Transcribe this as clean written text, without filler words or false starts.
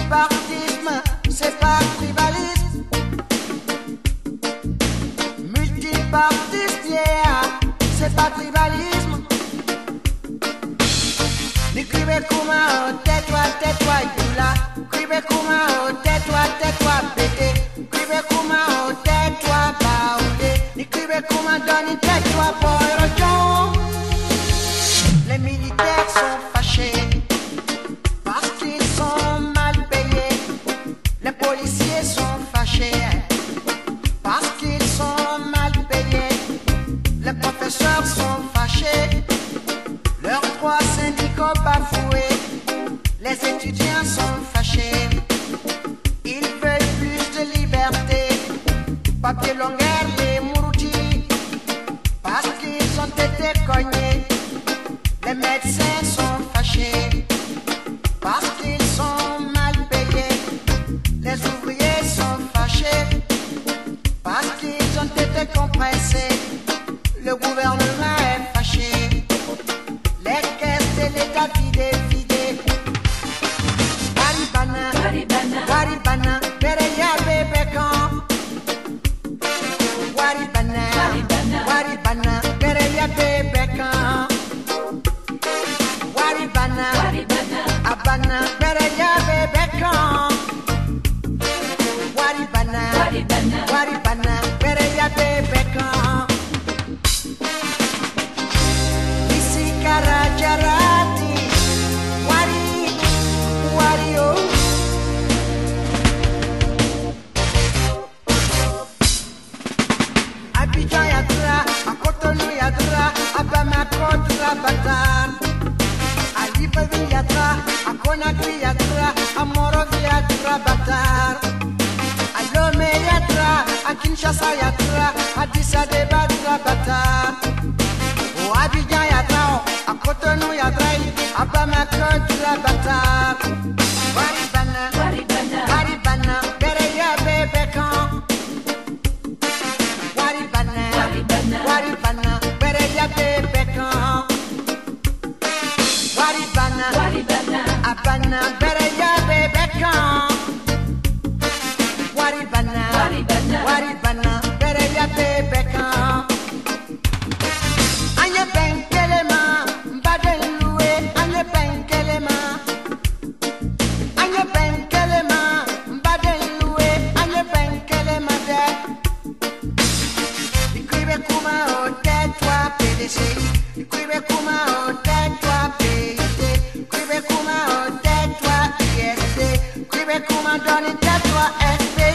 Multipartisme, c'est pas tribalisme. Multipartisme, yeah, c'est pas tribalisme. N'écrivez comment, tais-toi, Yula. N'écrivez comment, tais-toi, pété. N'écrivez comment, tais-toi, baoudé. N'écrivez comment, donne, tais-toi, boy, les militaires sont fâchés parce qu'ils sont mal payés. Les policiers sont fâchés parce qu'ils sont mal payés. Les professeurs sont fâchés, leurs droits syndicaux bafoués. Les étudiants sont fâchés, ils veulent plus de liberté. Papier longueur, les mouroutis, parce qu'ils ont été cognés. Les médecins sont fâchés parce qu'ils sont mal payés. Les ouvriers sont fâchés parce qu'ils ont été compressés. Le gouvernement est fâché, les caisses de l'État vidées. Waribana, Bereya Bebekan. Waribana, Bereya Bebekan. Abana, Bereya Bebekan. Waribana, Bereya Bebekan. Isi Karajarati, Wario. Abidjan Yadra, à Cotonou Yadra, à Bamako Batar. À Libreville Yadra, à Conakry Yadra, à Monrovie Yadra Batar. À Lomé Yadra, à Kinshasa Yadra, à Addis Abeba Yadra Batar. Au Abidjan Yadra, à Cotonou Yadra, à Bamako Yadra Batar. Waribana, Bereya Bebekan. Waribana, Bereya Bebekan. Abana, Bereya Bebekan. Waribana, Bereya Bebekan. Anye benkelema, mbadeloué, anye benkelema. Anye benkelema, mbadeloué, anye benkelema de. N'écrivez comment, tais-toi, PDC. N'écrivez comment, tais-toi, PIT. N'écrivez comment, tais-toi, IST. N'écrivez comment, donne, tais-toi, SP.